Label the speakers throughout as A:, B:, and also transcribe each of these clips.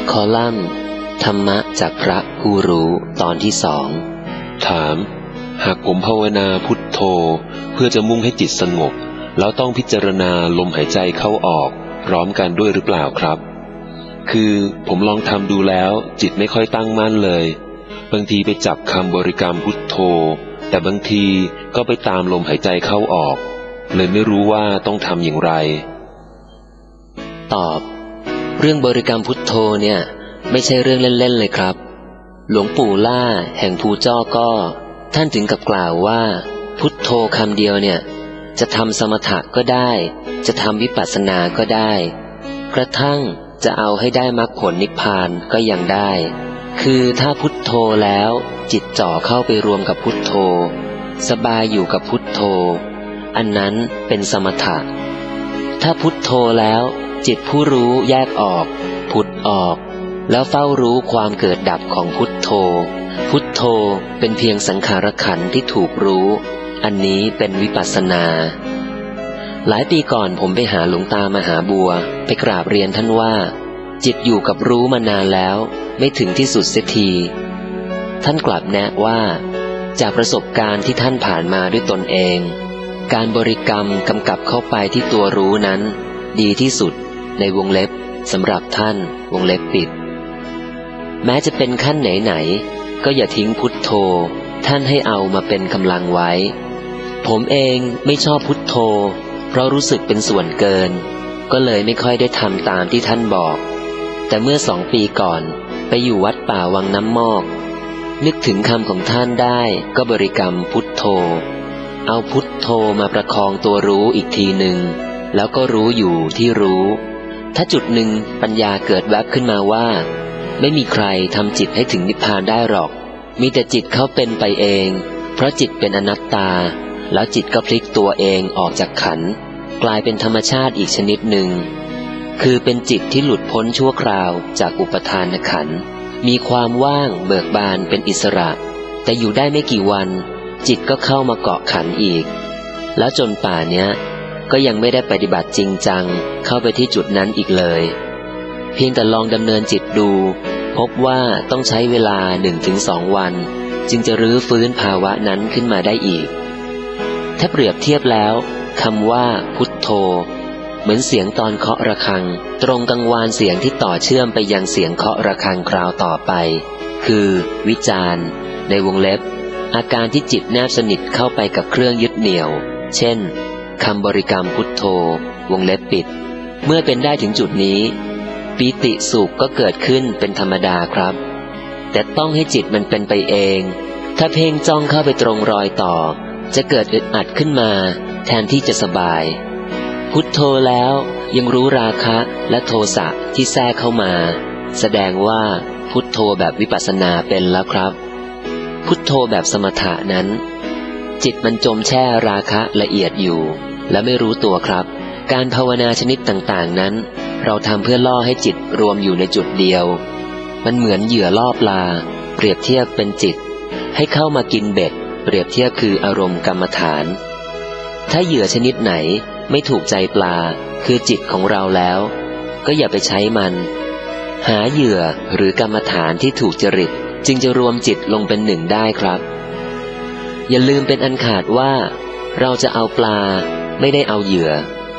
A: คอลัมน์ธรรมะจากพระผู้รู้ตอนที่2ถามหากผมภาวนาพุทโธเพื่อจะมุ่งให้จิตสงบแล้วต้องพิจารณาลมหายใจเข้าออกพร้อมกันด้วยหรือเปล่าครับคือผมลองทำดูแล้วจิตไม่ค่อยตั้งมั่นเลยบางทีไปจับคำบริกรรมพุทโธแต่บางทีก็ไปตามลมหายใจเข้าออกเลยไม่รู้ว่าต้องทำอย่างไรตอบเรื่องบริกรรมพุทโธเนี่ยไม่ใช่เรื่องเล่นๆเลยครับหลวงปู่ล่าแห่งภูจ้อก็ท่านถึงกับกล่าวว่าพุทโธคำเดียวเนี่ยจะทำสมถะก็ได้จะทำวิปัสสนาก็ได้กระทั่งจะเอาให้ได้มรรคผลนิพพานก็ยังได้คือถ้าพุทโธแล้วจิตจ่อเข้าไปรวมกับพุทโธสบายอยู่กับพุทโธอันนั้นเป็นสมถะถ้าพุทโธแล้วจิตผู้รู้แยกออกผุดออกแล้วเฝ้ารู้ความเกิดดับของพุทโธพุทโธเป็นเพียงสังขารขันธ์ที่ถูกรู้อันนี้เป็นวิปัสสนาหลายปีก่อนผมไปหาหลวงตามหาบัวไปกราบเรียนท่านว่าจิตอยู่กับรู้มานานแล้วไม่ถึงที่สุดเสียทีท่านกลับแนะว่าจากประสบการณ์ที่ท่านผ่านมาด้วยตนเองการบริกรรมกำกับเข้าไปที่ตัวรู้นั้นดีที่สุดในวงเล็บสำหรับท่านวงเล็บปิดแม้จะเป็นขั้นไหนๆก็อย่าทิ้งพุทโธท่านให้เอามาเป็นกำลังไว้ผมเองไม่ชอบพุทโธเพราะรู้สึกเป็นส่วนเกินก็เลยไม่ค่อยได้ทำตามที่ท่านบอกแต่เมื่อ2 ปีก่อนไปอยู่วัดป่าวังน้ำมอกนึกถึงคำของท่านได้ก็บริกรรมพุทโธเอาพุทโธมาประคองตัวรู้อีกทีหนึ่งแล้วก็รู้อยู่ที่รู้ถ้าจุดหนึ่งปัญญาเกิดแวบขึ้นมาว่าไม่มีใครทำจิตให้ถึงนิพพานได้หรอกมีแต่จิตเขาเป็นไปเองเพราะจิตเป็นอนัตตาแล้วจิตก็พลิกตัวเองออกจากขันธ์กลายเป็นธรรมชาติอีกชนิดหนึ่งคือเป็นจิตที่หลุดพ้นชั่วคราวจากอุปทานขันธ์มีความว่างเบิกบานเป็นอิสระแต่อยู่ได้ไม่กี่วันจิตก็เข้ามาเกาะขันธ์อีกแล้วจนป่าเนี้ยก็ยังไม่ได้ปฏิบัติจริงจังเข้าไปที่จุดนั้นอีกเลยเพียงแต่ลองดำเนินจิตดูพบว่าต้องใช้เวลา 1-2 วันจึงจะรื้อฟื้นภาวะนั้นขึ้นมาได้อีกถ้าเปรียบเทียบแล้วคำว่าพุทโธเหมือนเสียงตอนเคาะระฆังตรงกังวานเสียงที่ต่อเชื่อมไปยังเสียงเคาะระฆังคราวต่อไปคือวิจารณ์ในวงเล็บอาการที่จิตแนบสนิทเข้าไปกับเครื่องยึดเหนี่ยวเช่นคำบริกรรมพุทโธวงเล็บปิดเมื่อเป็นได้ถึงจุดนี้ปีติสุขก็เกิดขึ้นเป็นธรรมดาครับแต่ต้องให้จิตมันเป็นไปเองถ้าเพ่งจ้องเข้าไปตรงรอยต่อจะเกิดอึดอัดขึ้นมาแทนที่จะสบายพุทโธแล้วยังรู้ราคะและโทสะที่แทรกเข้ามาแสดงว่าพุทโธแบบวิปัสสนาเป็นแล้วครับพุทโธแบบสมถะนั้นจิตมันจมแช่ราคะละเอียดอยู่และไม่รู้ตัวครับการภาวนาชนิดต่างๆนั้นเราทำเพื่อล่อให้จิตรวมอยู่ในจุดเดียวมันเหมือนเหยื่อล่อปลาเปรียบเทียบเป็นจิตให้เข้ามากินเบ็ดเปรียบเทียบคืออารมณ์กรรมฐานถ้าเหยื่อชนิดไหนไม่ถูกใจปลาคือจิตของเราแล้วก็อย่าไปใช้มันหาเหยื่อหรือกรรมฐานที่ถูกจริตจึงจะรวมจิตลงเป็นหนึ่งได้ครับอย่าลืมเป็นอันขาดว่าเราจะเอาปลาไม่ได้เอาเหยื่อ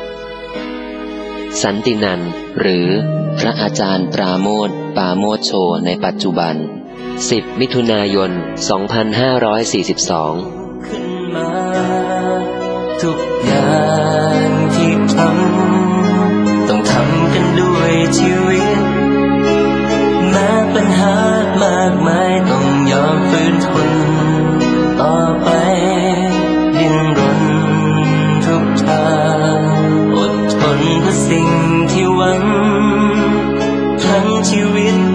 A: สันตินันท์หรือพระอาจารย์ปราโมทย์ปาโมทโชในปัจจุบัน10 มิถุนายน 2542
B: ขึ้นมาทุกอย่างที่ทำต้องทำกันด้วยชีวิตแม้ปัญหามากมายต้องยอมฝืนทนต่อไปดิ้นรนทุกทางอดทนเพื่อสิ่งที่หวังทั้งชีวิต